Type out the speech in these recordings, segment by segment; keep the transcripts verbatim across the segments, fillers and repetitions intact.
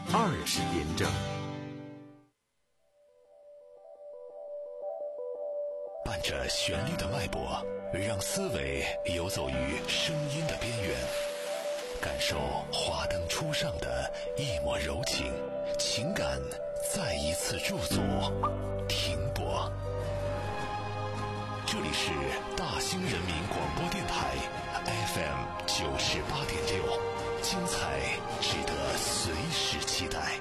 二十验证。 伴着旋律的脉搏，让思维游走于声音的边缘，感受华灯初上的一抹柔情，情感再一次驻足停泊。这里是大兴人民广播电台 F M 九十八点六，精彩值得随时期待。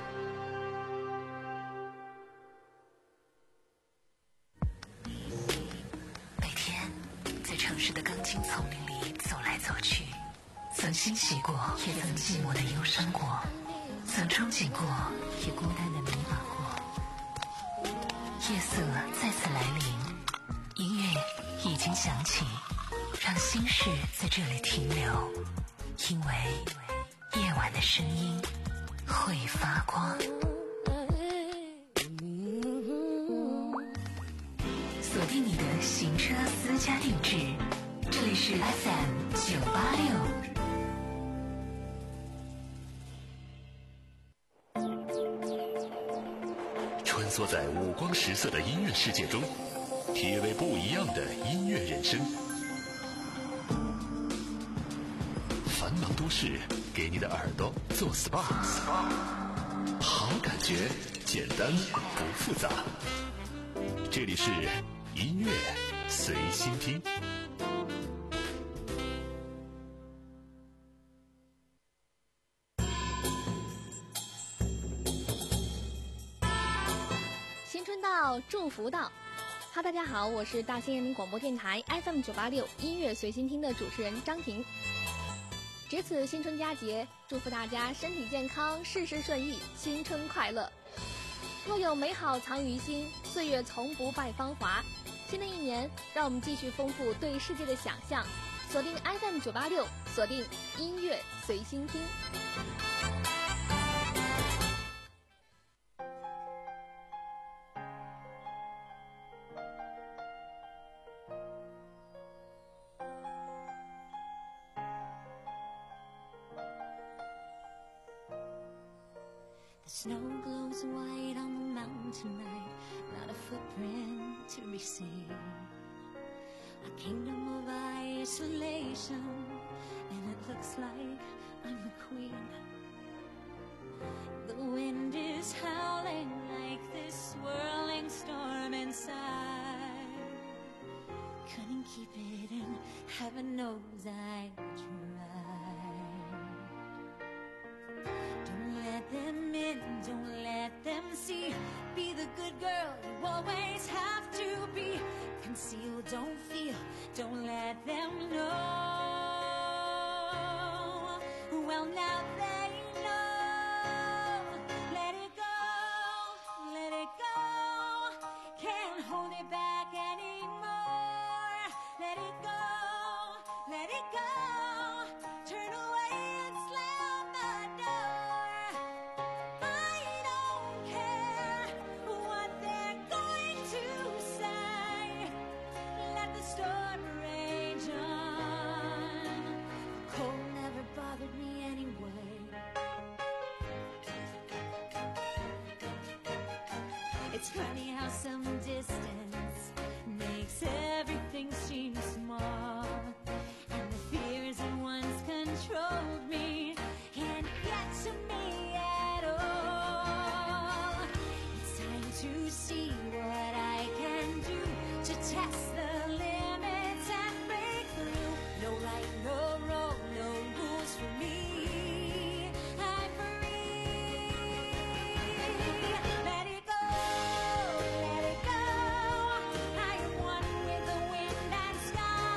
每天在城市的钢筋丛林里走来走去，曾欣喜过，也曾寂寞的忧伤过，曾憧憬过，也孤单的迷茫过。夜色再次来临，音乐已经响起，让心事在这里停留，因为夜晚的声音会发光。锁定你的行车私家定制，这里是 F M 九八六。 穿梭在五光十色的音乐世界中，体味不一样的音乐人生。繁忙都市给你的耳朵做 S P A， 好感觉简单不复杂。这里是音乐随心听。 新春到，祝福到。哈，大家好，我是大兴人民广播电台 F M 九八六音乐随心听的主持人张婷。值此新春佳节，祝福大家身体健康，事事顺意，新春快乐。若有美好藏于心，岁月从不败芳华。新的一年，让我们继续丰富对世界的想象，锁定 F M 九八六，锁定音乐随心听。 The snow glows white on the mountain tonight, not a footprint to be seen. A kingdom of isolation, and it looks like I'm the queen. The wind is howling like this swirling storm inside. Couldn't keep it in, heaven knows I tried. Let them in, don't let them see. Be the good girl you always have to be. Conceal, don't feel, don't let them know. Well, now they know. Let it go, let it go. Can't hold it back anymore. Let it go, let it go. Turn away and slam the door. Storm rage on. Cold never bothered me anyway. It's funny how some distance makes everything seem small, and the fears that once controlled me can't get to me at all. It's time to see what I can do to test the limits and break through. No right, no wrong, no rules for me. I'm free. Let it go, let it go. I am one with the wind and sky.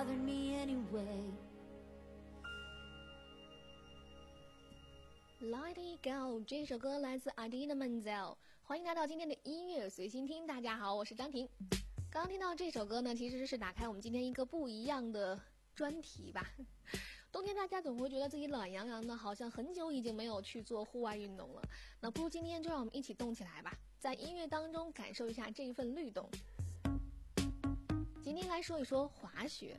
bothered me anyway. Let It Go 这首歌来自 Idina Menzel， 欢迎来到今天的音乐随心听。大家好，我是张婷。刚刚听到这首歌呢，其实是打开我们今天一个不一样的专题吧。冬天大家总会觉得自己懒洋洋的，好像很久已经没有去做户外运动了。那不如今天就让我们一起动起来吧，在音乐当中感受一下这一份律动。今天来说一说滑雪。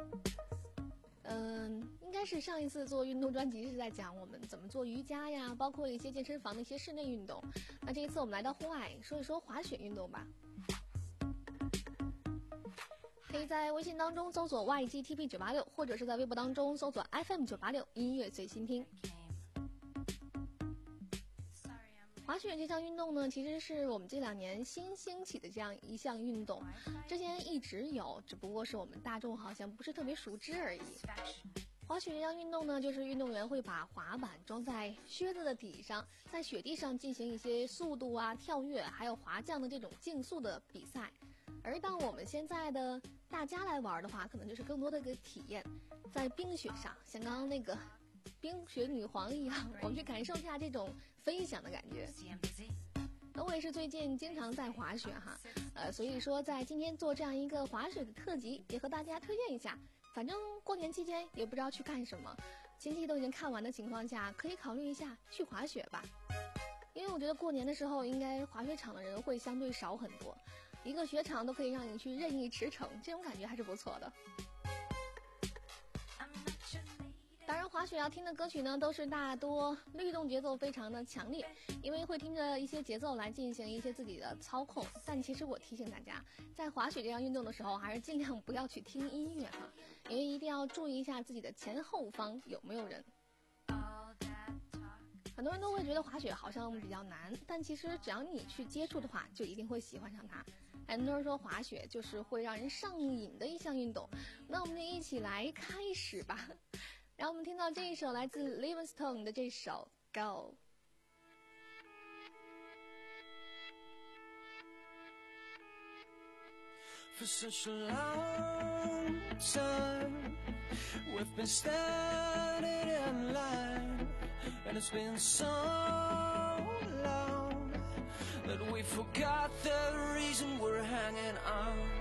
嗯，应该是上一次做运动专辑是在讲我们怎么做瑜伽呀，包括一些健身房的一些室内运动。那这一次我们来到户外，说一说滑雪运动吧。可以在微信当中搜索 Y G T P 九八六， 或者是在微博当中搜索 F M 九八六 音乐随心听。滑雪这项运动呢，其实是我们这两年新兴起的这样一项运动，之前一直有，只不过是我们大众好像不是特别熟知而已。滑雪这项运动呢，就是运动员会把滑板装在靴子的底上，在雪地上进行一些速度啊、跳跃，还有滑降的这种竞速的比赛。而当我们现在的大家来玩的话，可能就是更多的一个体验，在冰雪上，像刚刚那个冰雪女皇一样，我们去感受一下这种飞翔的感觉。那我也是最近经常在滑雪哈，呃，所以说在今天做这样一个滑雪的特辑，也和大家推荐一下。反正过年期间也不知道去干什么，亲戚都已经看完的情况下，可以考虑一下去滑雪吧。因为我觉得过年的时候，应该滑雪场的人会相对少很多，一个雪场都可以让你去任意驰骋，这种感觉还是不错的。当然滑雪要听的歌曲呢，都是大多律动节奏非常的强烈，因为会听着一些节奏来进行一些自己的操控。但其实我提醒大家，在滑雪这样运动的时候，还是尽量不要去听音乐哈，因为一定要注意一下自己的前后方有没有人。很多人都会觉得滑雪好像比较难，但其实只要你去接触的话，就一定会喜欢上它。很多人说滑雪就是会让人上瘾的一项运动，那我们就一起来开始吧。让我们听到这一首来自 Livingstone 的这首 Go。 For such a long time we've been standing in line, and it's been so long that we forgot the reason we're hanging on.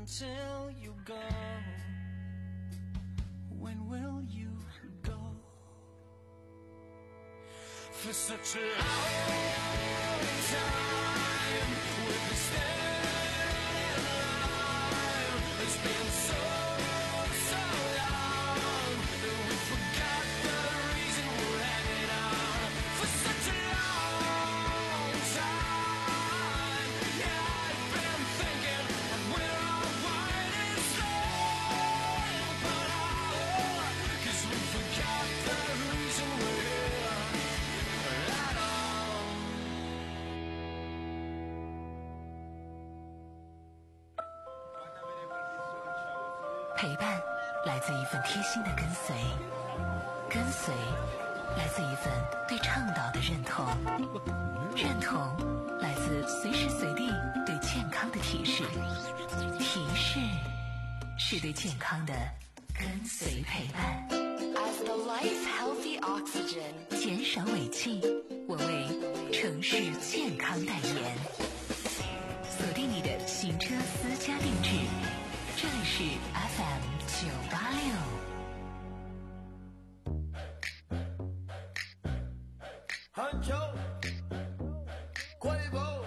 until you go. When will you go? For such a long time we've been standing alive. It's been so, so long that we forgot the reason we're hanging out. For such a long time, yeah, I've been thinking we're all white and slow, but oh, 'cause we forgot the reason we're here at all. 陪伴来自一份贴心的跟随，跟随来自一份对倡导的认同，认同来自随时随地对健康的提示，提示是对健康的跟随陪伴。As the life healthy oxygen， 减少尾气，我为城市健康代言。锁定你的行车私家定制，这里是 F M 九八六。 Huncho, Quavo,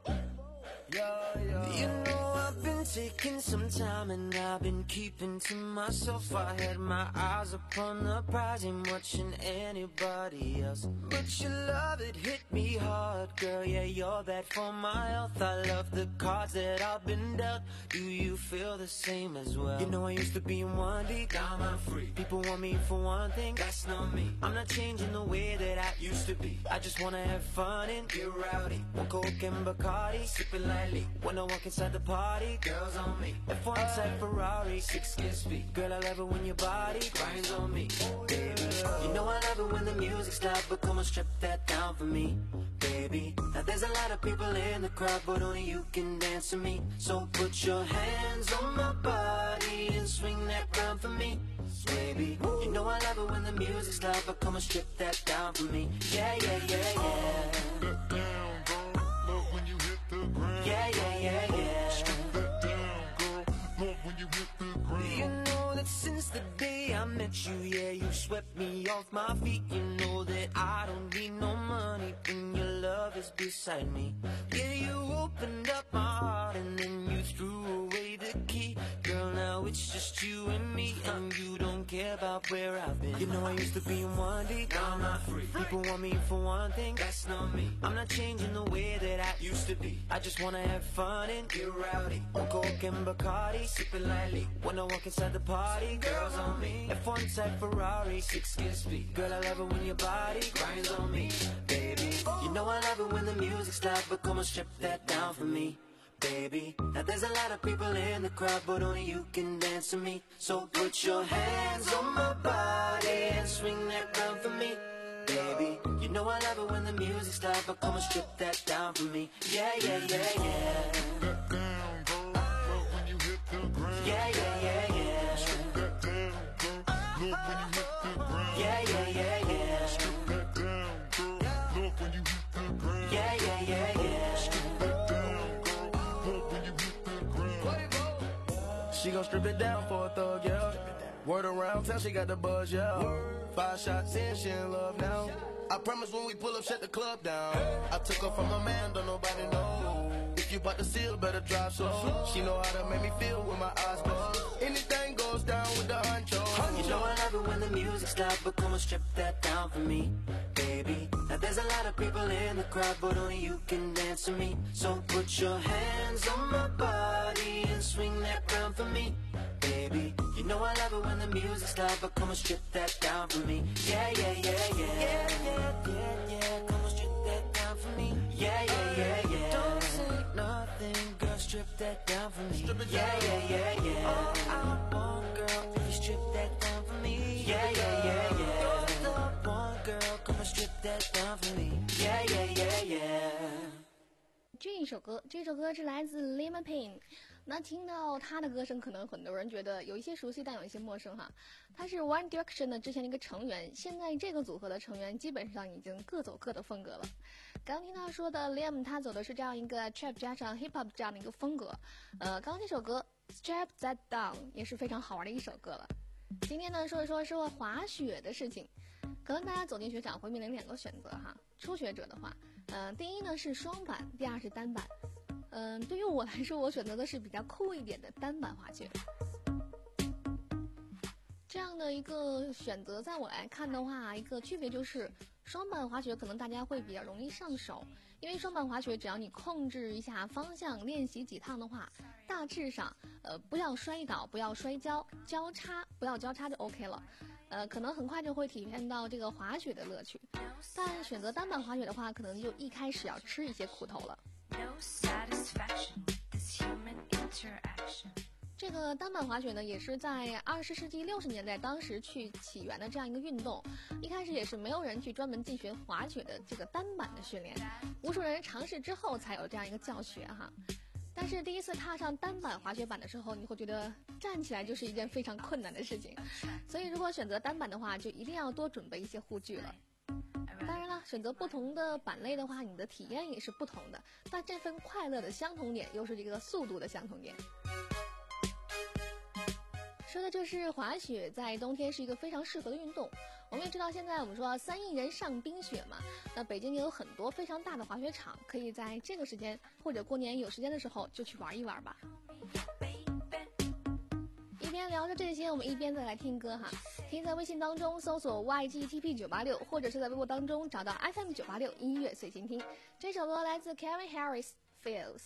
yeah, yeah. You know I've been taking some time and I've been keeping to myself. I had my eyes upon the prize, ain't watching anybody else. But your love, it hit me hard, girl. Yeah, you're bad for my health. I love the cards that I've been dealt. Do you feel the same as well? You know I used to be in one deep, now I'm free. People want me for one thing, that's not me. I'm not changing the way that I used to be. I just wanna have fun and get rowdy. One Coke and Bacardi, sipping lightly. When I walk inside the party, girls on me. F one type Ferrari, six gear speed. Girl, I love it when your body grinds on me, baby. You know I love it when the music's loud, but come on, strip that down for me, baby. Now there's a lot of people in the crowd, but only you can dance to me. So put your hands on my body and swing that round for me, baby. You know I love it when the music's loud, but come on, strip that down for me. Yeah, yeah, yeah, yeah. That down, girl. Love when you hit the ground. Yeah, yeah, yeah, yeah. Strip that down, girl. Love when you hit the ground. You know that since the day I met you, yeah, you swept me off my feet. You know that I don't need no money when your love is beside me. Yeah, you opened up my heart and then you threw away the key. Girl, now it's just you and me, and you don't care about where I've been. You know I used to be in one deep, now I'm not free. People want me for one thing, that's not me. I'm not changing the way that I used to be. I just wanna have fun and get rowdy. On Coke and Bacardi, sipping lightly. When I walk inside the party, girls on me. F one type Ferrari, six gear speed. Girl, I love it when your body grinds on me, baby. You know I love it when the music's loud, but come on, strip that down for me, baby. Now there's a lot of people in the crowd, but only you can dance to me. So put your hands on my body and swing that round for me, baby. You know I love it when the music's loud, but come on, strip that down for me. Yeah, yeah, yeah, yeah. That down, girl. Love when you hit the ground. Yeah, yeah, yeah, yeah. Strip that down, girl. Love when you hit the ground. Yeah, yeah, yeah, yeah. Strip that down, girl. Love when you hit the ground. Yeah, yeah, yeah, yeah. Strip that down, girl. Love when you hit the ground. She gon' strip it down for a thug, yeah. Word around town, she got the buzz, yeah. Five shots in, she in love now. I promise when we pull up, shut the club down. I took her from a man, don't nobody know. If you bought the seal, better drive slow. She know how to make me feel with my eyes closed. Anything goes down with the honcho. You know I love it when the music's loud, but come on, strip that down for me, baby. Now there's a lot of people in the crowd, but only you can dance to me. So put your hands on my body and swing that round for me, baby. You know I love it when the music's loud, but come on, strip that down for me. Yeah, yeah, yeah, yeah. Yeah, yeah, yeah, yeah. Come on, strip that down for me. Yeah, yeah, yeah, yeah. Don't say nothing, girl, strip that down for me. Yeah, yeah, yeah, yeah. All I want, girl, if you strip that down for me. Yeah, yeah, yeah, yeah. You're the one, girl, come on, strip that down for me. Yeah, yeah, yeah, yeah. 这一首歌，这首歌是来自 Liam Payne。那听到他的歌声，可能很多人觉得有一些熟悉，但有一些陌生哈。他是 One Direction 的之前的一个成员，现在这个组合的成员基本上已经各走各的风格了。 刚听他说的 Liam 他走的是这样一个 trap 加上 hip hop 这样的一个风格，呃，刚刚这首歌 Strap That Down 也是非常好玩的一首歌了。今天呢说一说说滑雪的事情，可能大家走进雪场会面临两个选择哈。初学者的话，呃，第一呢是双板，第二是单板。嗯、呃，对于我来说，我选择的是比较酷一点的单板滑雪。这样的一个选择，在我来看的话，一个区别就是双板滑雪可能大家会比较容易上手，因为双板滑雪只要你控制一下方向，练习几趟的话，大致上呃不要摔倒，不要摔跤，交叉不要交叉就 OK 了，呃可能很快就会体验到这个滑雪的乐趣。但选择单板滑雪的话，可能就一开始要吃一些苦头了。这个单板滑雪呢，也是在二十世纪六十年代当时去起源的这样一个运动。一开始也是没有人去专门进行滑雪的这个单板的训练，无数人尝试之后才有这样一个教学哈。但是第一次踏上单板滑雪板的时候，你会觉得站起来就是一件非常困难的事情，所以如果选择单板的话，就一定要多准备一些护具了。当然了，选择不同的板类的话，你的体验也是不同的，但这份快乐的相同点又是这个速度的相同点。说的就是滑雪在冬天是一个非常适合的运动。我们也知道现在我们说三亿人上冰雪嘛，那北京也有很多非常大的滑雪场，可以在这个时间或者过年有时间的时候就去玩一玩吧。一边聊着这些，我们一边再来听歌哈。可以在微信当中搜索 Y G T P 九八六， 或者是在微博当中找到 F M 九八六 音乐随心听。这首歌来自 Calvin Harris Feels。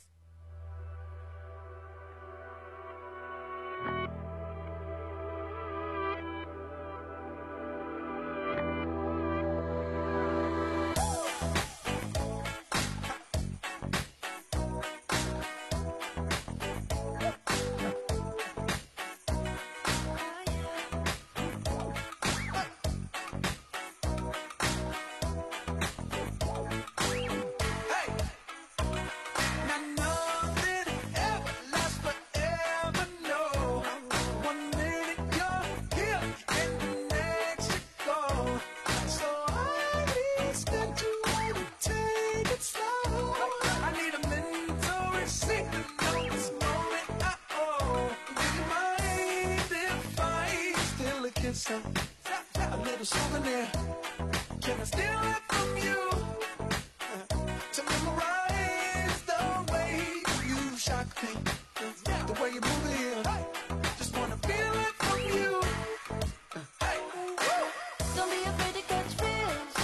A little souvenir. Can I steal it from you? To memorize the way you shock me, the way you move it here. Just wanna feel it from you. Hey, Don't be afraid to catch fish.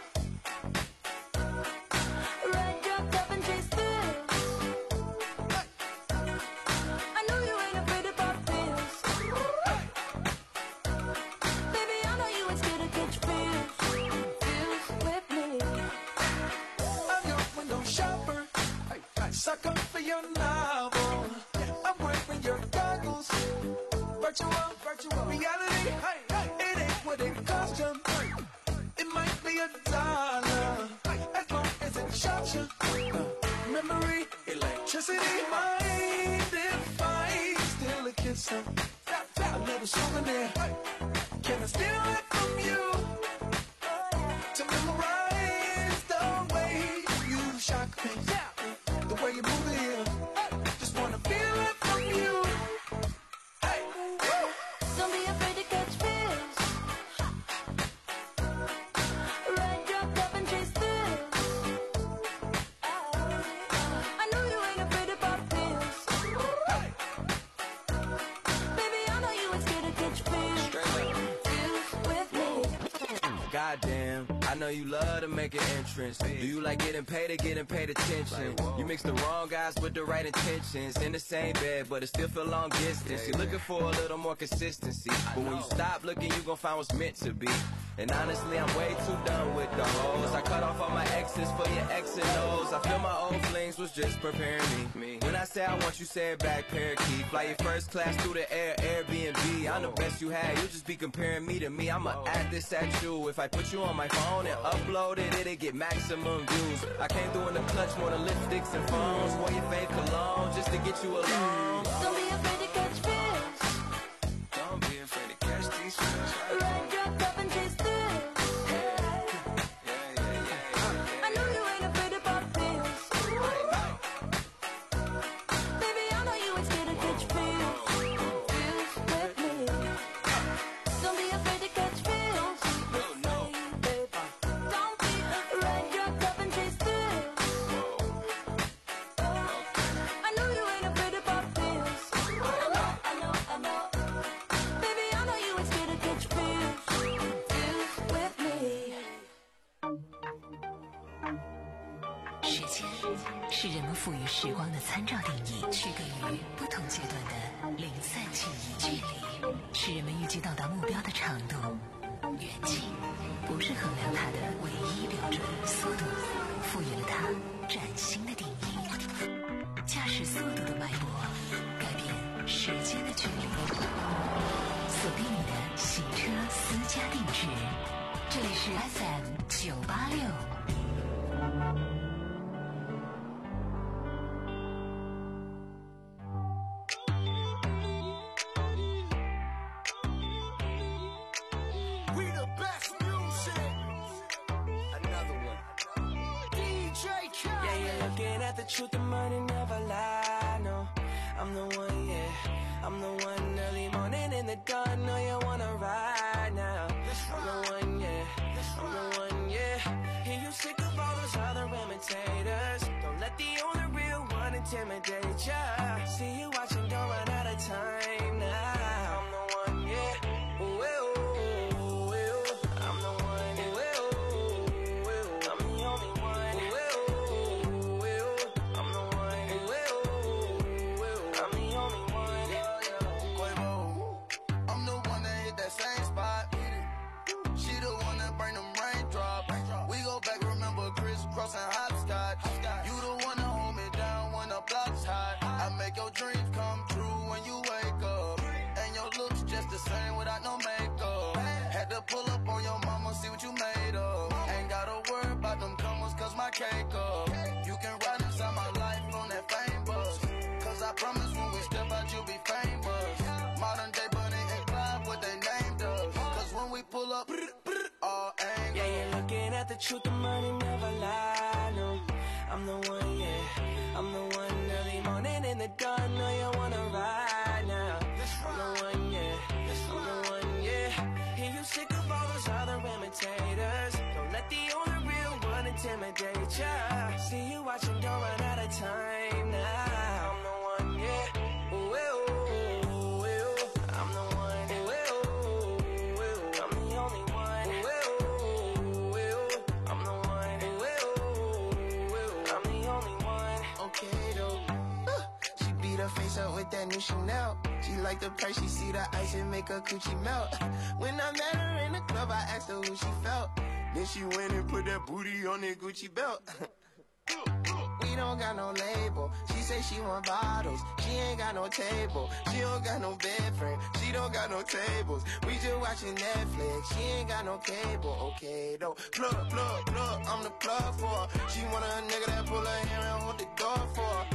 Ride your cup and chase thrills. I know you ain't afraid of pop pills. Baby, I know you ain't scared to catch feels. Feels with me. I'm your window shopper. Sucker for your novel. I'm wearing your goggles. Virtual, virtual reality. It ain't what it cost you. It might be a dollar, as long as it shocks you. Memory, electricity. Mind if I steal a kiss of a little souvenir? Can I steal it from you? To memorize the way you shock me, the way you move it here. Just wanna feel it from you. Hey, woo. Don't be afraid to catch fish. Ride your cup and chase thrills. I know you ain't afraid of pop pills. Baby, I know you ain't scared to catch feels. Feels with me. Goddamn, I know you love to make an entrance. Do you like getting paid or getting paid attention? You mix the wrong guys with the right intentions. In the same bed, but it still feel long distance. You're looking for a little more consistency, but when you stop looking, you gon' find what's meant to be. And honestly, I'm way too done with the hoes. I cut off all my exes for your X and O's. I feel my old flings was just preparing me. When I say I want you, say it back, parakeet. Fly your first class through the air, Airbnb. I'm the best you had, you just be comparing me to me. I'ma add this at you. If I put you on my phone and upload it, it'll get maximum views. I came through in the clutch, more than lipsticks and phones. Wore your fave cologne just to get you alone. Don't be afraid to catch fish. Don't be afraid to catch these fish. Ride your cup and chase thrills. Yeah, yeah, yeah, yeah. I know you ain't afraid 间是人们赋予时光的参照定义，区隔于不同阶段的零散记忆。距离是人们预计到达目标的长度，远近不是衡量它的唯一标准。速度赋予了它崭新的定义，驾驶速度的脉搏改变时间的距离。锁定你的行车私家定制，这里是 F M 九八六。 The truth, the money never lie, no. I'm the one, yeah. I'm the one early morning in the dawn. Know you wanna ride now. I'm the one, yeah. I'm the one, yeah. Hear you sick of all those other imitators. Don't let the only real one intimidate ya. See you watching, don't run out of time now. I'm the one, yeah. Ooh, ooh, ooh, ooh. I'm the one, ooh, ooh, ooh. I'm the only one, ooh, ooh. Crossing hopscotch. You the one to hold me down when the block's hot. I make your dreams come true when you wake up. And your looks just the same without no makeup. Had to pull up on your mama, see what you made of. Ain't gotta worry about them comers, cause my cake up. You can ride inside my life on that fame bus. Cause I promise when we step out, you'll be famous. Modern day Bunny and Clyde, what they named us. Cause when we pull up, all angles. Yeah, you're looking at the truth, the money never lie, no. I'm the one, yeah. I'm the one early morning in the dawn. Know you wanna ride now. I'm the one, yeah. I'm the one, yeah. Hear you sick of all those other imitators. Don't let the only real one intimidate ya. See you watching, don't run out of time now. I'm the one, yeah. Ooh, ooh, ooh, ooh. I'm the one, ooh, ooh, ooh. I'm the only one, ooh, ooh, ooh. I'm the one, ooh, ooh, ooh. I'm the only one. Okay though, uh, she beat her face up with that new Chanel. She like the price, she see the ice and make her coochie melt. When I met her in the club, I asked her who she felt. Then she went and put that booty on that Gucci belt. We don't got no label. She say she want bottles. She ain't got no table. She don't got no bed frame. She don't got no tables. We just watching Netflix. She ain't got no cable. Okay though. Plug, plug, plug. I'm the plug for her. She want a nigga that pull her hair and hold the door for her.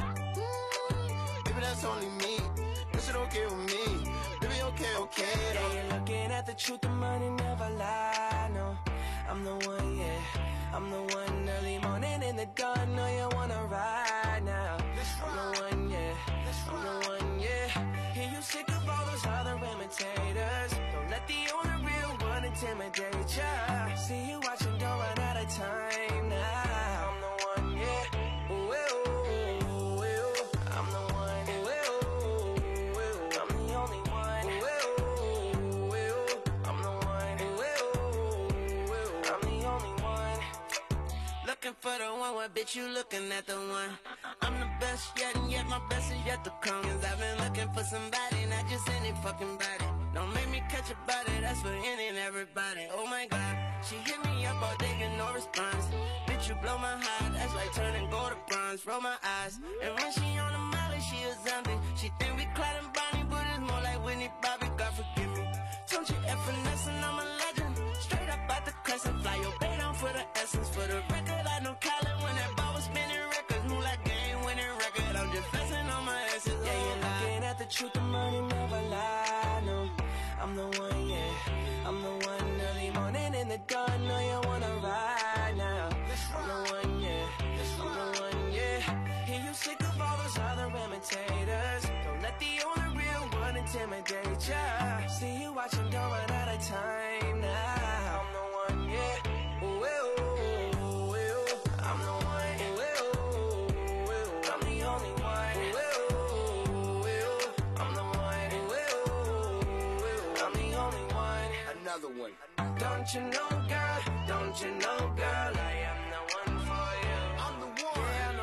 Mm, baby, that's only me. This is okay with me. Baby, okay, okay though. Yeah, you're looking at the truth, the money never lie, no. I'm the one, yeah. I'm the one early morning in the dawn. Know you wanna ride now. I'm the one, yeah. I'm the one, yeah. Hear you sick of all those other imitators. Don't let the only real one intimidate ya. See you watching, don't run out of time now. I'm the one, yeah. Ooh, ooh, ooh, ooh. I'm the one, ooh, ooh, ooh. I'm the only one, ooh, ooh, ooh. I'm the one, ooh, ooh, ooh. I'm the only one. Looking for the one, what bitch you looking at the one? I'm the best yet, and yet my best is yet to come. Cause I've been looking for somebody, not just any fucking body. Don't make me catch a body, that's for any and everybody. Oh my god, she hit me up all day, get no response. Bitch, you blow my heart, that's like turning gold to bronze. Roll my eyes, and when she on the molly, she a zombie. She think we Clyde and Bonnie, but it's more like Whitney Bobby, God forgive me. Don't you F finessing, I'm a legend. Straight up out the crescent, fly your bay down for the essence. For the record, I know Khaled when that ball was spinning records. Move like game winning record, I'm just flexing on my essence. Yeah, you're looking at the truth, the money never lie, no. I'm the one, yeah. I'm the one early morning in the dawn. Know you wanna ride now. I'm the one, yeah. I'm the one, yeah. Hear you sick of all those other imitators. Don't let the only real one intimidate ya. See you watching, don't run out of time now. I'm the one, yeah. Ooh, ooh, ooh, ooh. I'm the one, ooh, ooh, ooh. I'm the only one, ooh, ooh, ooh. I'm the one, ooh, ooh, ooh. I'm the only one. Another one. Don't you know, girl? Don't you know, girl? I am the one for you. I'm the one. Yeah, I'm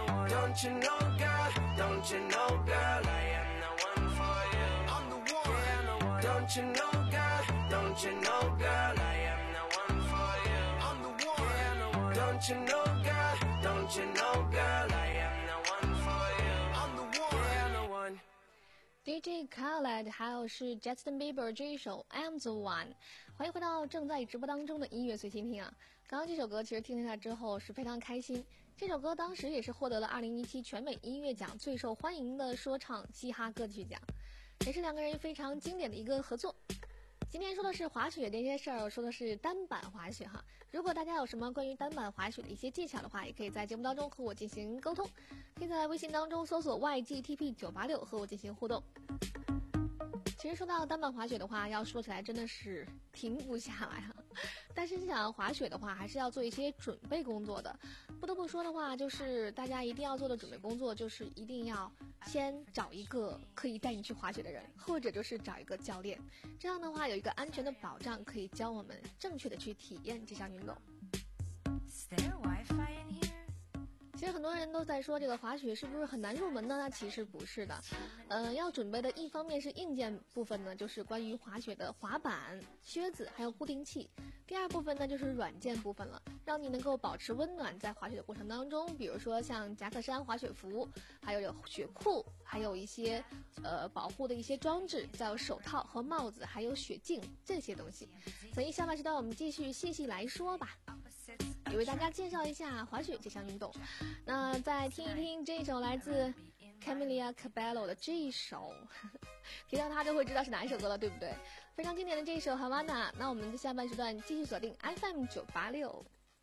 Don't you know, girl? Don't you know, girl? I am the one for you. I'm the one. Yeah, I'm the one. Don't you know, girl? Don't you know, girl? I am the one for you. I'm the one. Yeah, I'm the one. Don't you know, girl? Don't you know, girl? I am the one for you. I'm the one. Yeah, I'm the one. D J Khaled 还有是 Justin Bieber 这一首 I'm the One。 欢迎回到正在直播当中的音乐随心听啊！刚刚这首歌其实听了下之后是非常开心，这首歌当时也是获得了二零一七全美音乐奖最受欢迎的说唱嘻哈歌曲奖，也是两个人非常经典的一个合作。今天说的是滑雪这些事儿，说的是单板滑雪哈。如果大家有什么关于单板滑雪的一些技巧的话，也可以在节目当中和我进行沟通，可以在微信当中搜索 Y G T P 九八六 和我进行互动。其实说到单板滑雪的话，要说起来真的是停不下来哈、啊。但是想要滑雪的话，还是要做一些准备工作的。不得不说的话，就是大家一定要做的准备工作，就是一定要先找一个可以带你去滑雪的人，或者就是找一个教练。这样的话，有一个安全的保障，可以教我们正确的去体验这项运动。 Is there Wi-Fi in here? 其实很多人都在说这个滑雪是不是很难入门呢？那其实不是的，呃，要准备的一方面是硬件部分呢，就是关于滑雪的滑板、靴子还有固定器；第二部分呢就是软件部分了，让你能够保持温暖在滑雪的过程当中，比如说像夹克衫、滑雪服，还有雪裤，还有一些呃保护的一些装置，再有手套和帽子，还有雪镜这些东西。所以下半时段我们继续细细来说吧。也为大家介绍一下滑雪这项运动。那再听一听这首来自 Camila Cabello 的这一首，提到他就会知道是哪一首歌了，对不对？非常经典的这一首 Havana。那我们的下半时段继续锁定 F M 九八六。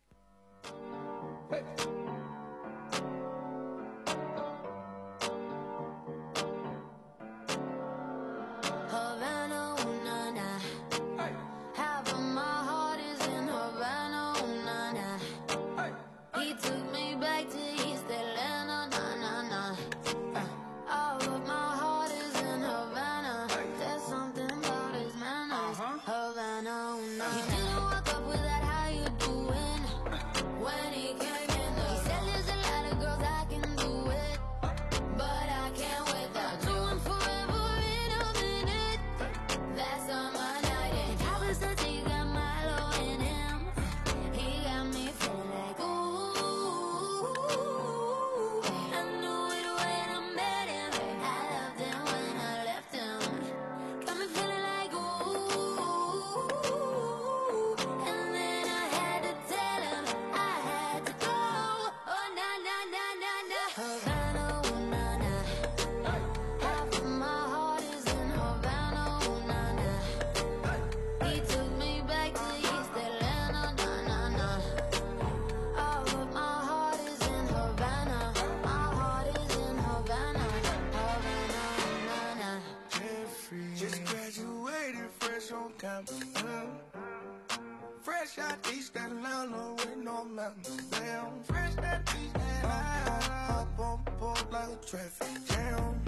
Fresh out East Atlanta with no mountains down. Fresh out East Atlanta, hop on board like a traffic jam.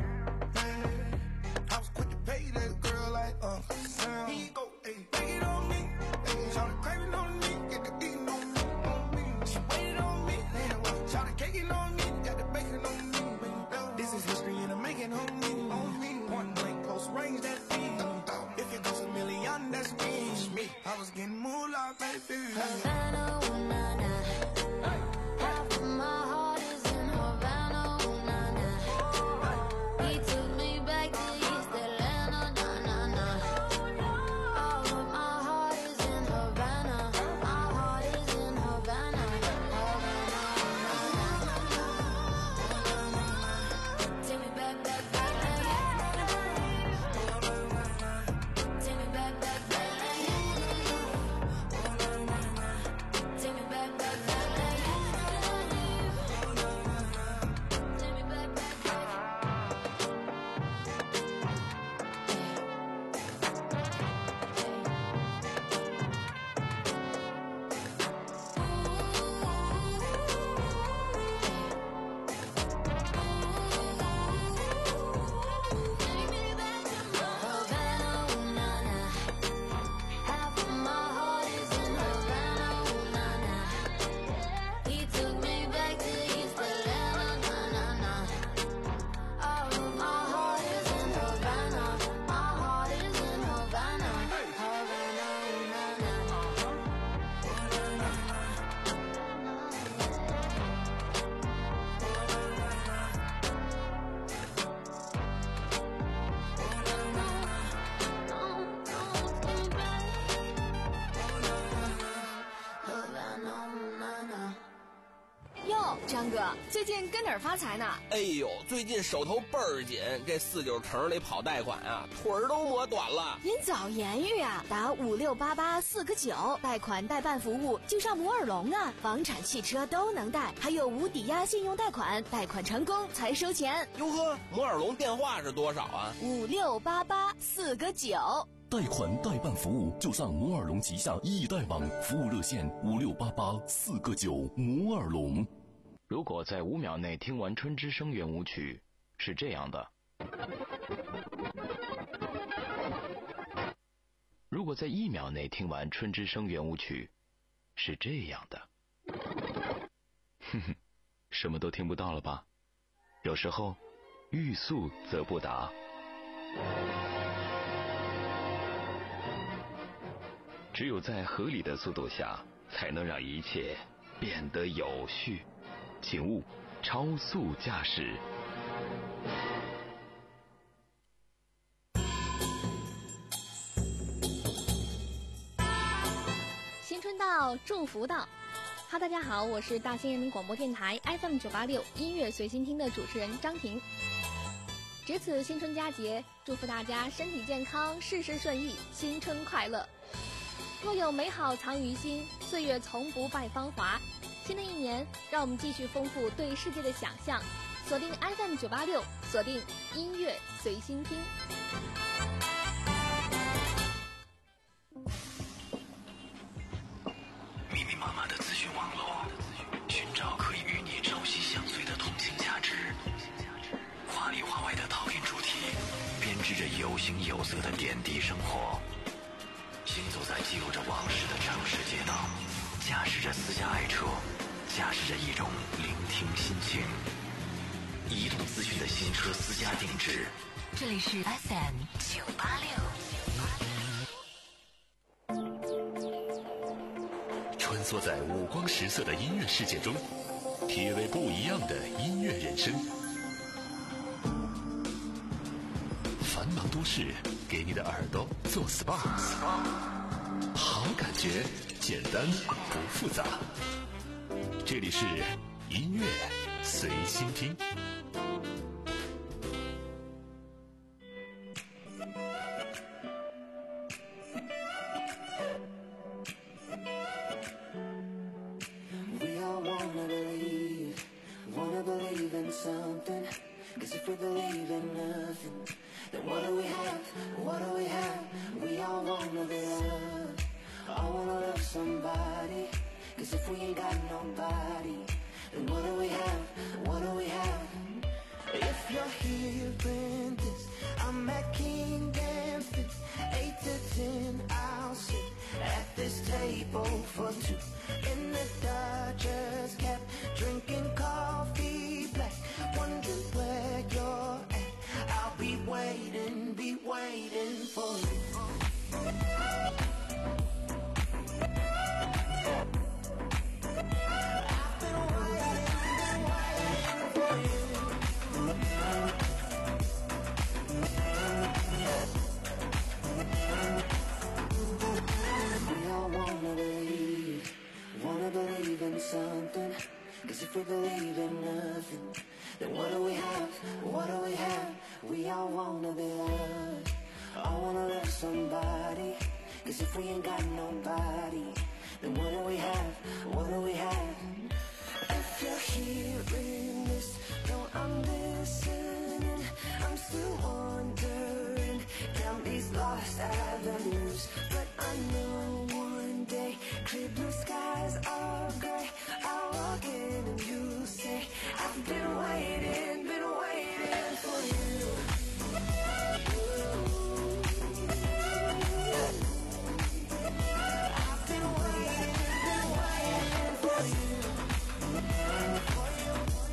Man, I was quick to pay that girl like Uncle Sam. Here you go, ayy, take it on me. Ayy, shout craving on me, get the eating on me, on me. She waited on me, then what? Shout caking on me, got the bacon on me. This is history and I'm making on me, on me. Point blank, close range, that beat. If it goes a million, that's me. I was getting moolah, baby. Havana, ooh, nah, nah. Half of my heart is in Havana, ooh, nah, nah. He took me back to East Atlanta, nah, nah, nah. All of my heart is in Havana. My heart is in Havana. Havana. Take me back, back, back. Take me back, back, back. 张哥，最近跟哪儿发财呢？ 哎呦，最近手头倍儿紧，这四九城里跑贷款啊，腿儿都磨短了。 您早言语啊，打五六八八四个九，贷款代办服务就上摩尔龙啊，房产、汽车都能贷，还有无抵押信用贷款，贷款成功才收钱。 哟呵，摩尔龙电话是多少啊？ 五六八八四个九。 贷款代办服务就上摩尔龙旗下易贷网，服务热线五六八八四个九。摩尔龙。 如果在五秒内听完春之声圆舞曲，是这样的；如果在一秒内听完春之声圆舞曲，是这样的。哼哼，什么都听不到了吧？有时候，欲速则不达。只有在合理的速度下，才能让一切变得有序。请勿超速驾驶。 新春到，祝福到。哈，大家好，我是大兴人民广播电台 F M 九八六音乐随心听的主持人张婷。值此新春佳节，祝福大家身体健康，事事顺意，新春快乐。若有美好藏于心，岁月从不败芳华。新的一年，让我们继续丰富对世界的想象。锁定 F M 九八六，锁定音乐随心听。 密密麻麻的资讯网络，寻找可以与你朝夕相随的同性价值。话里话外的讨论主题，编织着有形有色的点滴生活。行走在记录着往事的城市街道，驾驶着私家爱车，驾驶着一种聆听心情。移动资讯的新车私家定制， 这里是 F M 九八六。穿梭在五光十色的音乐世界中，体味不一样的音乐人生。繁忙都市，给你的耳朵做 S P A， 好感觉，简单不复杂。这里是音乐随心听。 We all wanna believe, wanna believe in something. Cause if we believe in nothing, then what do we have? What do we have? We all wanna be loved. I wanna love somebody. Cause if we ain't got nobody, then what do we have? What do we have? If you're hearing this, I'm at King and Fifth. Eight to ten, I'll sit at this table for two. In the Dodgers cap, drinking coffee black, wondering where you're at. I'll be waiting, be waiting for you. I've been waiting, been waiting for you. We all wanna believe, wanna believe in something. Cause if we believe in nothing, then what do we have? What do we have? We all wanna be loved. I wanna love somebody. Cause if we ain't got nobody, then what do we have? What do we have? If you're hearing this, no, I'm listening. I'm still wandering down these lost avenues. But I know one day, clear blue skies are gray. I'll walk in and you say, I've been waiting, been waiting for you. I've been waiting, been waiting for you. For you.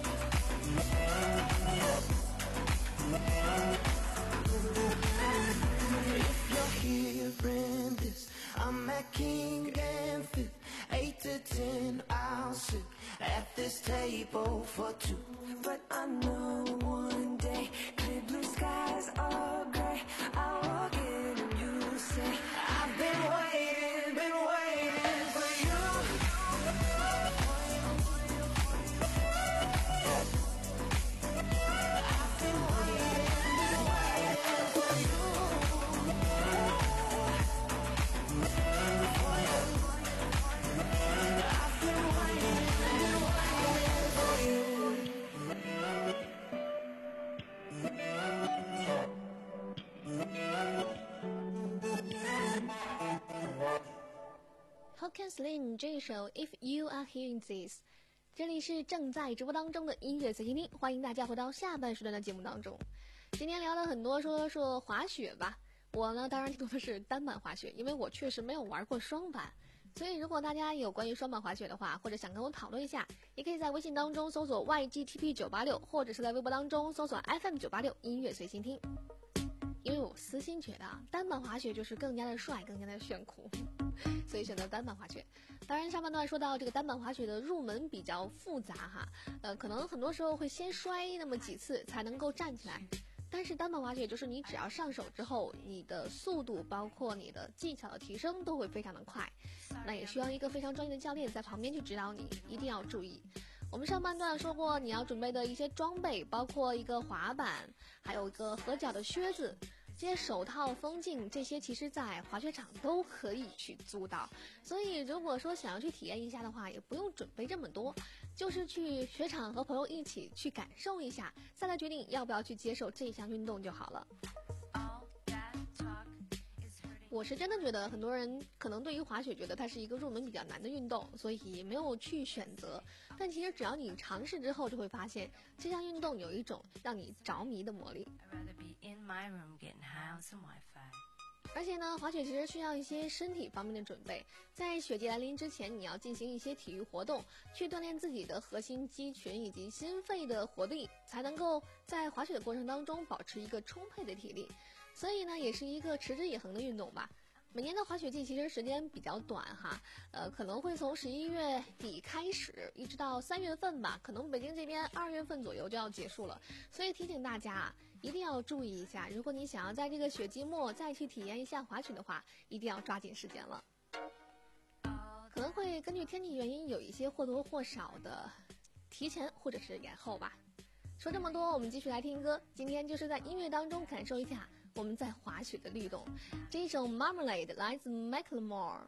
If you're hearing this, I'm at King and Fifth. Eight to ten, I'll sit at this table for two. But I know one day, clear blue skies are gray. I'll walk in and you say, I've been waiting, been waiting for you. Ken Slim 这一首 If You Are Hearing This， 这里是正在直播当中的音乐随心听，欢迎大家回到下半时段的节目当中。今天聊了很多，说说滑雪吧。我呢，当然听的是单板滑雪，因为我确实没有玩过双板。所以如果大家有关于双板滑雪的话，或者想跟我讨论一下，也可以在微信当中搜索 Y G T P 九八六， 或者是在微博当中搜索 F M 九八六 音乐随心听。因为我私心觉得啊，单板滑雪就是更加的帅，更加的炫酷，所以选择单板滑雪。当然上半段说到这个单板滑雪的入门比较复杂哈，呃，可能很多时候会先摔那么几次才能够站起来。但是单板滑雪就是你只要上手之后，你的速度包括你的技巧的提升都会非常的快，那也需要一个非常专业的教练在旁边去指导你，一定要注意。我们上半段说过你要准备的一些装备，包括一个滑板，还有一个合脚的靴子，这些手套、风镜，这些其实在滑雪场都可以去租到。所以如果说想要去体验一下的话，也不用准备这么多，就是去雪场和朋友一起去感受一下，再来决定要不要去接受这项运动就好了。我是真的觉得很多人可能对于滑雪觉得它是一个入门比较难的运动，所以没有去选择。但其实只要你尝试之后，就会发现这项运动有一种让你着迷的魔力。而且呢，滑雪其实需要一些身体方面的准备，在雪季来临之前，你要进行一些体育活动，去锻炼自己的核心肌群以及心肺的活力，才能够在滑雪的过程当中保持一个充沛的体力。所以呢，也是一个持之以恒的运动吧。每年的滑雪季其实时间比较短哈，呃，可能会从十一月底开始，一直到三月份吧，可能北京这边二月份左右就要结束了。所以提醒大家啊，一定要注意一下，如果你想要在这个雪季末再去体验一下滑雪的话，一定要抓紧时间了。可能会根据天气原因有一些或多或少的提前或者是延后吧。说这么多，我们继续来听歌。今天就是在音乐当中感受一下我们在滑雪的律动。这一首 Marmalade 来自 Macklemore。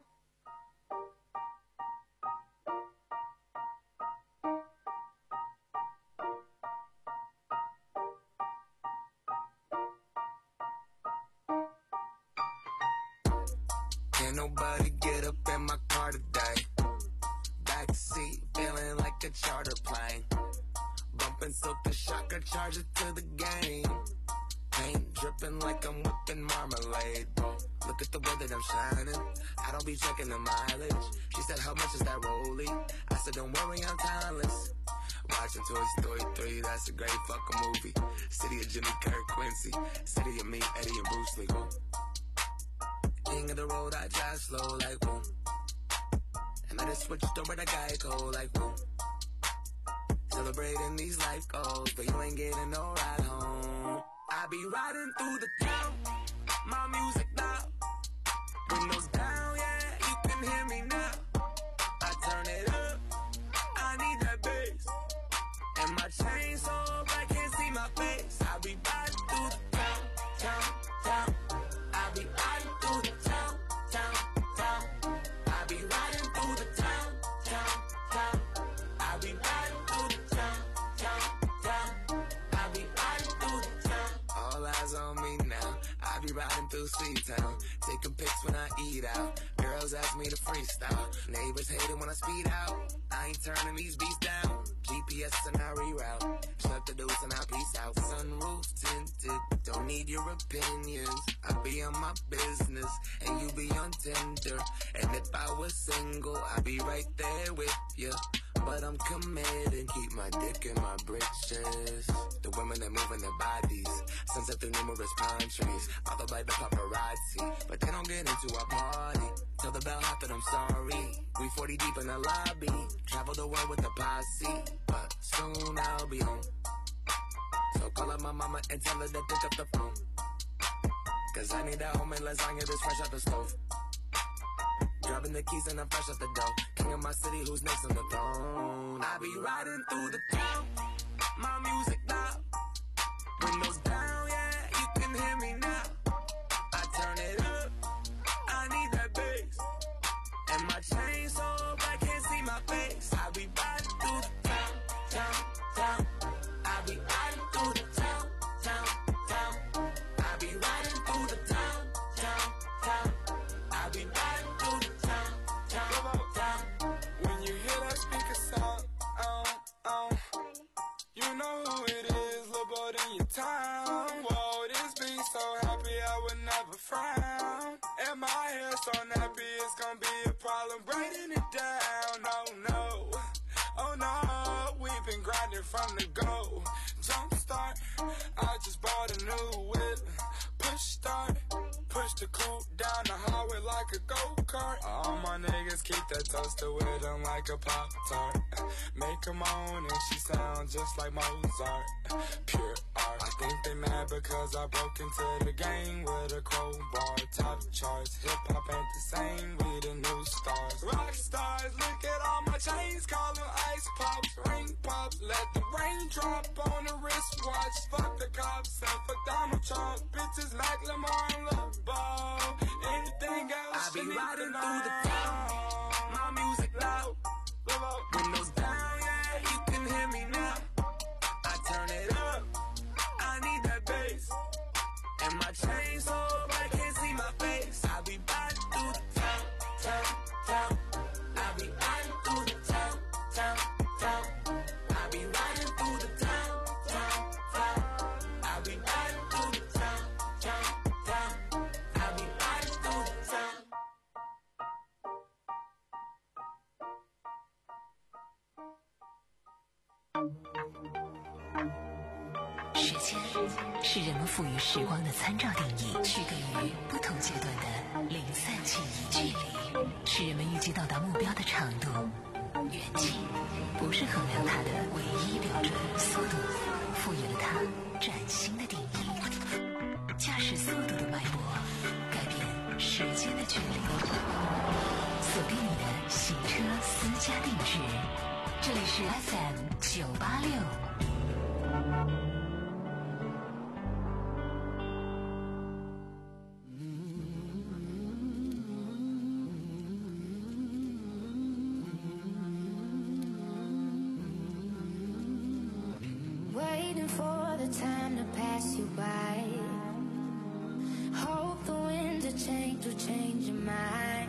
Can't nobody get up in my car today. Backseat feeling like a charter plane. Bumping soak a shotgun charger to the game. Paint dripping like I'm whipping marmalade. Look at the way that I'm shining. I don't be checking the mileage. She said, how much is that rollie? I said, don't worry, I'm timeless. Watching Toy Story three, that's a great fucking movie. City of Jimmy Kirk Quincy. City of me, Eddie and Bruce Lee. Whoa. King of the road, I drive slow like whoa. And I just switched over to Geico like whoa. Celebrating these life goals, but you ain't getting no ride home. I be riding through the town, my music loud. Windows down, yeah, you can hear me now. I turn it up, I need that bass. And my chain so bright, can't see my face. I be riding through the town, town, town. I be riding through the town, town, town. I be riding through the town, town, town. I be riding through the town, town, town. I be riding through the town. All eyes on me now. I be riding through C-Town, taking pics when I eat out. Girls ask me to freestyle. Neighbors hate it when I speed out. I ain't turning these beats down. G P S and I reroute. Shut the doors and I peace out. Sunroof tinted, don't need your opinions. I be on my business and you be on Tinder. And if I was single, I'd be right there with you. But I'm committed, keep my dick in my britches. The women that moving their bodies, sunset through numerous pine trees, followed by the paparazzi. But they don't get into our party. Tell the bellhop that I'm sorry. We forty deep in the lobby, travel the world with the posse. But soon I'll be home. So call up my mama and tell her to pick up the phone. Cause I need that homemade lasagna that's fresh out the stove. Grabbing the keys and I'm fresh out the door. King of my city, who's next on the throne? I be riding through the town, my music loud. Windows down, yeah, you can hear me now. I turn it up, I need that bass. And my chain so bright, can't see my face. I be riding through the town, town, town. I be riding through the town, town, town. I be riding through the town, town, town. I be riding through the town, town, never frown. And my hair so nappy, it's gonna be a problem braiding it down. Oh no, oh no, we've been grinding from the go. Jump start, I just bought a new whip. Push start, push the coupe down the highway like a go-kart. All my niggas keep that toaster with them like a Pop-Tart. Make them moan and she sound just like Mozart. Pure art. I think they mad because I broke into the game with a crowbar. Top charts, hip-hop ain't the same, we the new stars. Rock stars, look at all my chains, call them ice pops. Ring pops, let the rain drop on the wristwatch. Fuck the cops and fuck Donald Trump. Bitches Macklemore and Lil Ball. Anything else, I be riding through the town, my music loud, windows down, yeah, you can hear me now. I turn it up, I need that bass, and my chain so I can't see my face. I be riding through the town, town, town. I be riding through the town, town, town. I be riding through the town, town, town. I be riding through the town, town, town. I be riding through the town. 时间是人们赋予时光的参照定义，区隔于不同阶段的零散记忆距离，是人们预计到达目标的长度。远近不是衡量它的唯一标准，速度赋予了它崭新的定义。驾驶速度的脉搏，改变时间的距离。锁定你的行车私家定制，这里是 F M 九八六。 Waiting for the time to pass you by. Hope the winds of change will change your mind.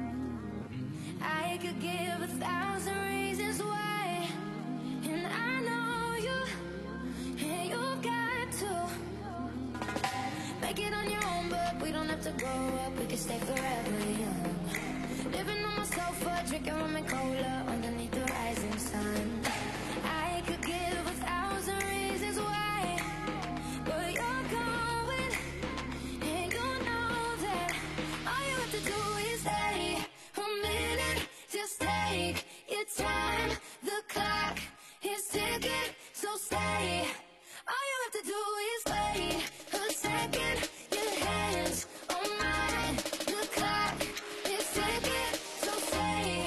I could give a thousand reasons why, and I know you, and you've got to make it on your own, but we don't have to grow up, we can stay forever young. Living on my sofa, drinking rum and cola underneath the rising sun. I could give a thousand reasons why, but you're going, and you know that all you have to do is stay a minute. Just take your time, the clock is ticking, so stay. All you have to do is wait a second, your hands on mine, the clock is ticking, so stay.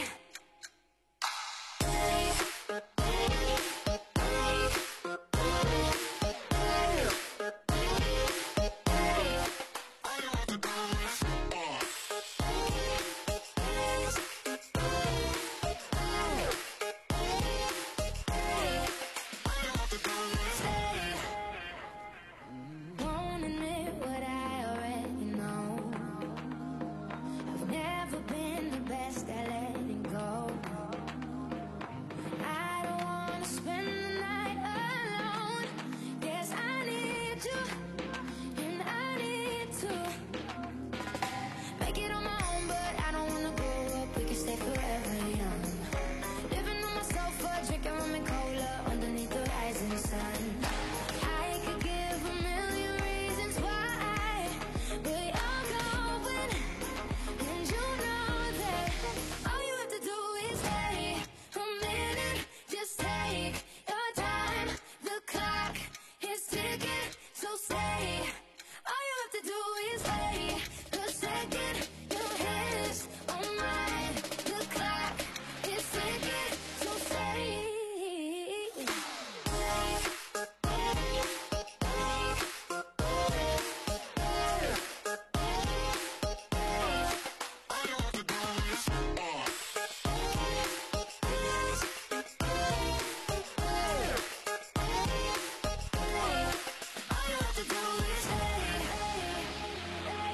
Won't admit what I already know. I've never been the best at letting go. I don't wanna spend the night alone. Yes, I need you, and I need to make it on my own, but I don't wanna grow up, we can stay forever young. Living on my sofa, drinking rum and cola underneath the rising sun. I could give a million reasons why, but you're going, and you know that all you have to do is stay a minute. Just take your time, the clock is ticking, so stay. All you have to do is wait a second, your hands on mine, the clock is ticking, so stay. All you have to do is stay.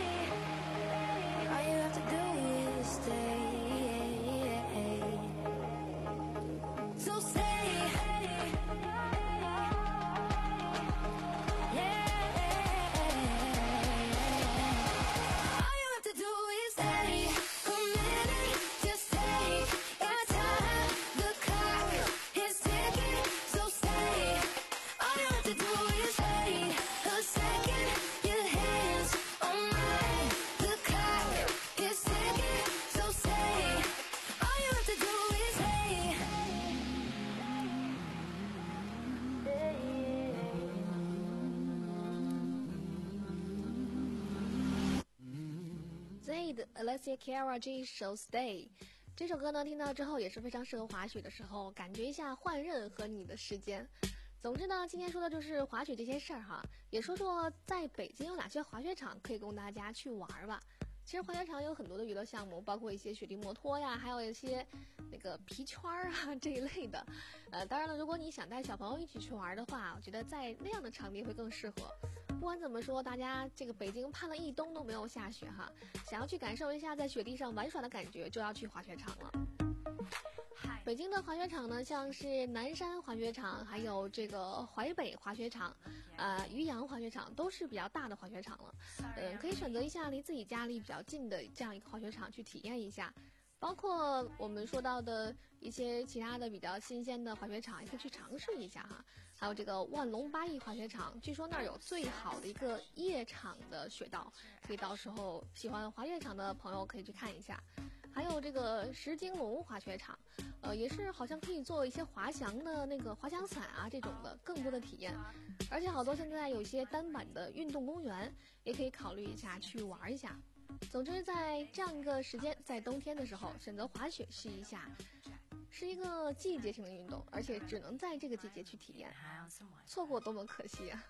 Z 的 Alessia Cara 这一首 Stay， 这首歌呢听到之后也是非常适合滑雪的时候，感觉一下换刃和你的时间。总之呢，今天说的就是滑雪这些事儿哈，也说说在北京有哪些滑雪场可以供大家去玩吧。其实滑雪场有很多的娱乐项目，包括一些雪地摩托呀，还有一些那个皮圈啊这一类的。呃，当然了，如果你想带小朋友一起去玩的话，我觉得在那样的场地会更适合。不管怎么说，大家这个北京盼了一冬都没有下雪哈，想要去感受一下在雪地上玩耍的感觉，就要去滑雪场了。北京的滑雪场呢，像是南山滑雪场，还有这个淮北滑雪场，呃，渔阳滑雪场都是比较大的滑雪场了。嗯、呃，可以选择一下离自己家里比较近的这样一个滑雪场去体验一下。包括我们说到的一些其他的比较新鲜的滑雪场，也可以去尝试一下哈。还有这个万隆八亿滑雪场，据说那儿有最好的一个夜场的雪道，可以到时候喜欢滑雪场的朋友可以去看一下。还有这个石金龙滑雪场，呃，也是好像可以做一些滑翔的那个滑翔伞啊这种的更多的体验，而且好多现在有一些单板的运动公园，也可以考虑一下去玩一下。总之，在这样一个时间，在冬天的时候选择滑雪试一下，是一个季节性的运动，而且只能在这个季节去体验，错过多么可惜啊！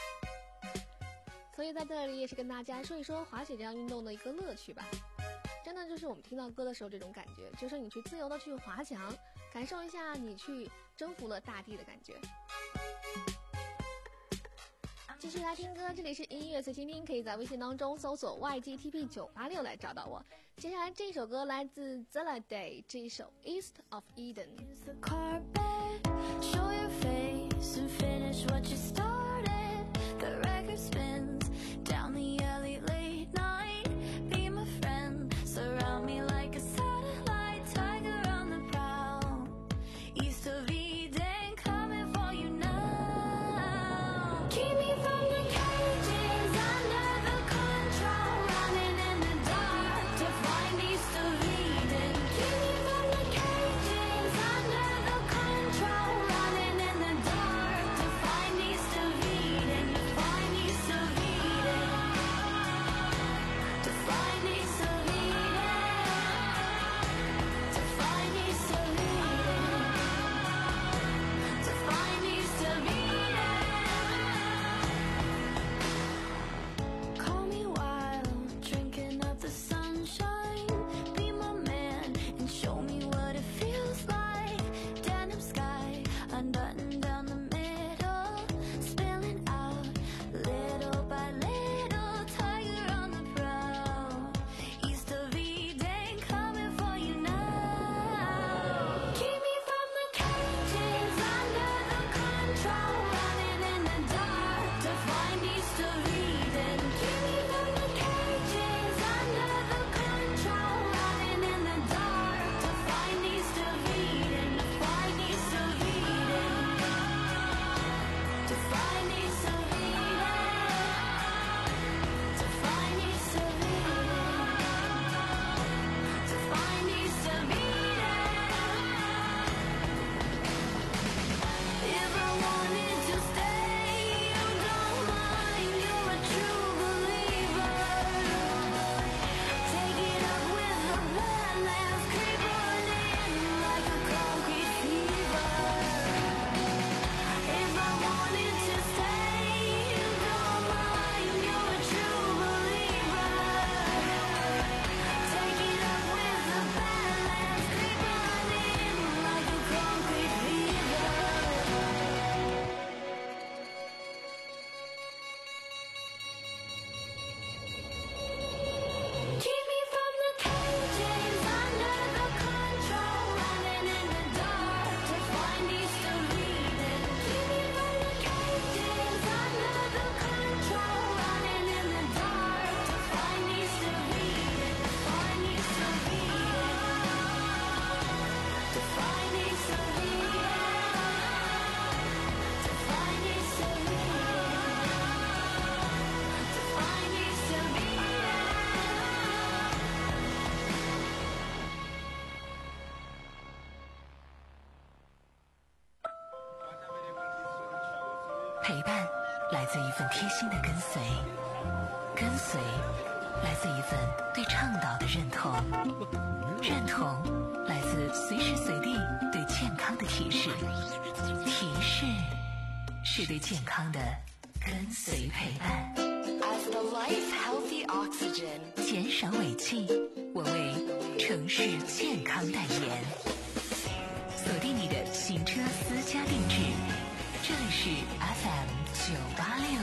所以在这里也是跟大家说一说滑雪这样运动的一个乐趣吧。真的就是我们听到歌的时候这种感觉，就是你去自由的去滑翔，感受一下你去征服了大地的感觉。继续来听歌，这里是音乐随心听，可以在微信当中搜索 Y G T P 九八六 来找到我。接下来这首歌来自 Zella Day， 这一首 East of Eden。 Show your face and finish what you started. The record spins down the alley late night. Be my friend, surround me like a satellite, tiger on the prowl. East of Eden, coming for you now. Keep me from the cages, under the control, running in the dark to find East of Eden. Keep me from the cages, under the control, running in the dark to find East of Eden, to find East of Eden, to find East of Eden, to find East of Eden, to find East of Eden. Call me wild, drinking up the sunshine. Be my man and show me what it feels like. Denim sky, unbuttoned down the middle, spilling out little by little. Tiger on the prowl, East of Eden, coming for you now. Keep me from the cages, under the control, running in the dark to find East of Eden. Keep me from the cages, under the control, running in the dark to find East of Eden, to find East of Eden, to find East of Eden, to find East of Eden, to find East of Eden. If I wanted to stay, you don't mind, you're a true believer. Take it up with the badlands, creep on in like a concrete fever. If I wanted to stay, you don't mind, you're a true believer. Take it up with the badlands, creep on in like a concrete fever. Keep me from the cages, under the control, running in the dark to find East of Eden. Keep me from the cages, under the control, running in the dark to find East of Eden, to find East of Eden, to find East of Eden, to find East of Eden, to find East of Eden. 陪伴来自一份贴心的跟随，跟随来自一份对倡导的认同，认同来自随时随地对健康的提示，提示是对健康的跟随陪伴。 As the life healthy oxygen， 减少尾气，我为城市健康代言。锁定你的行车私家定制，这里是 F M 九八六。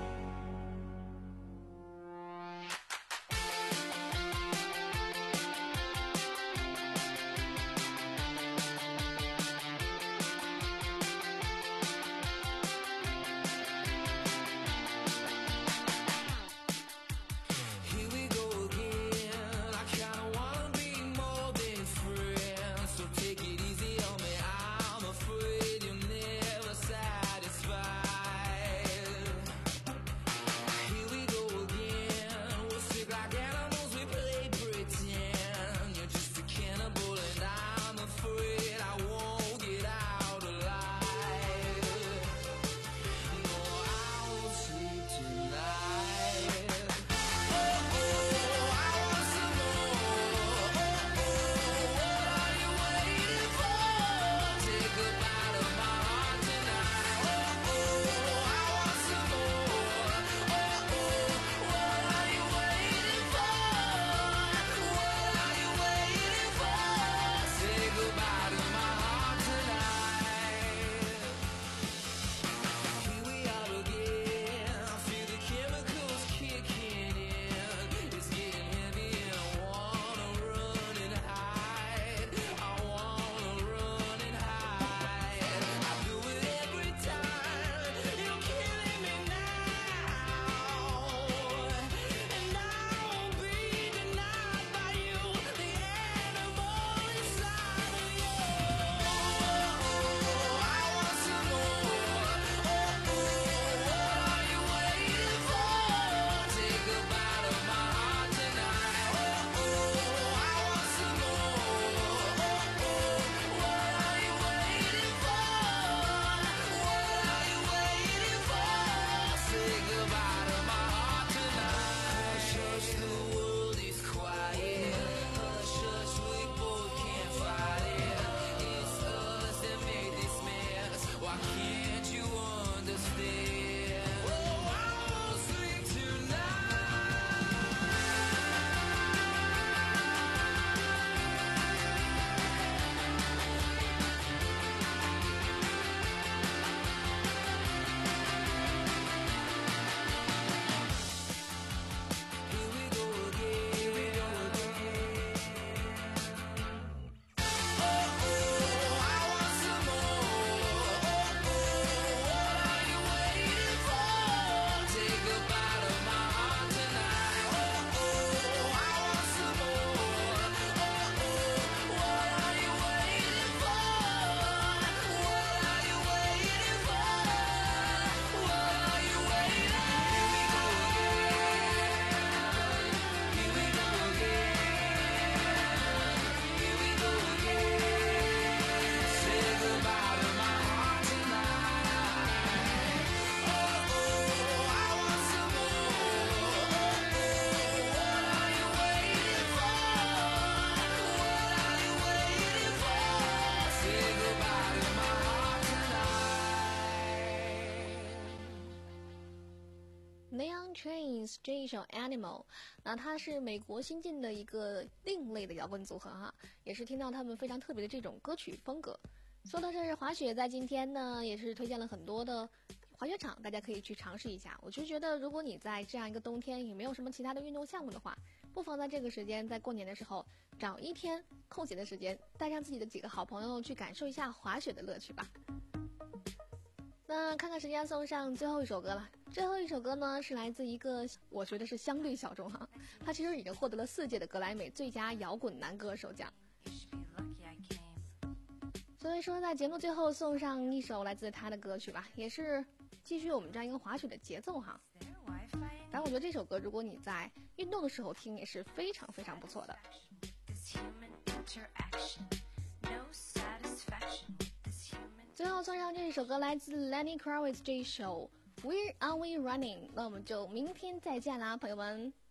Trains 这一首 Animal， 那它是美国新进的一个另类的摇滚组合哈，也是听到他们非常特别的这种歌曲风格。说到这是滑雪，在今天呢也是推荐了很多的滑雪场，大家可以去尝试一下。我就觉得如果你在这样一个冬天也没有什么其他的运动项目的话，不妨在这个时间，在过年的时候找一天空闲的时间，带上自己的几个好朋友去感受一下滑雪的乐趣吧。那看看时间，送上最后一首歌了。最后一首歌呢，是来自一个我觉得是相对小众哈，他其实已经获得了四届的格莱美最佳摇滚男歌手奖。所以说在节目最后送上一首来自他的歌曲吧，也是继续我们这样一个滑雪的节奏哈。然后我觉得这首歌如果你在运动的时候听也是非常非常不错的。最后送上这一首歌，来自 Lenny Kravitz 这一首 Where Are We Running。 那我们就明天再见啦，朋友们。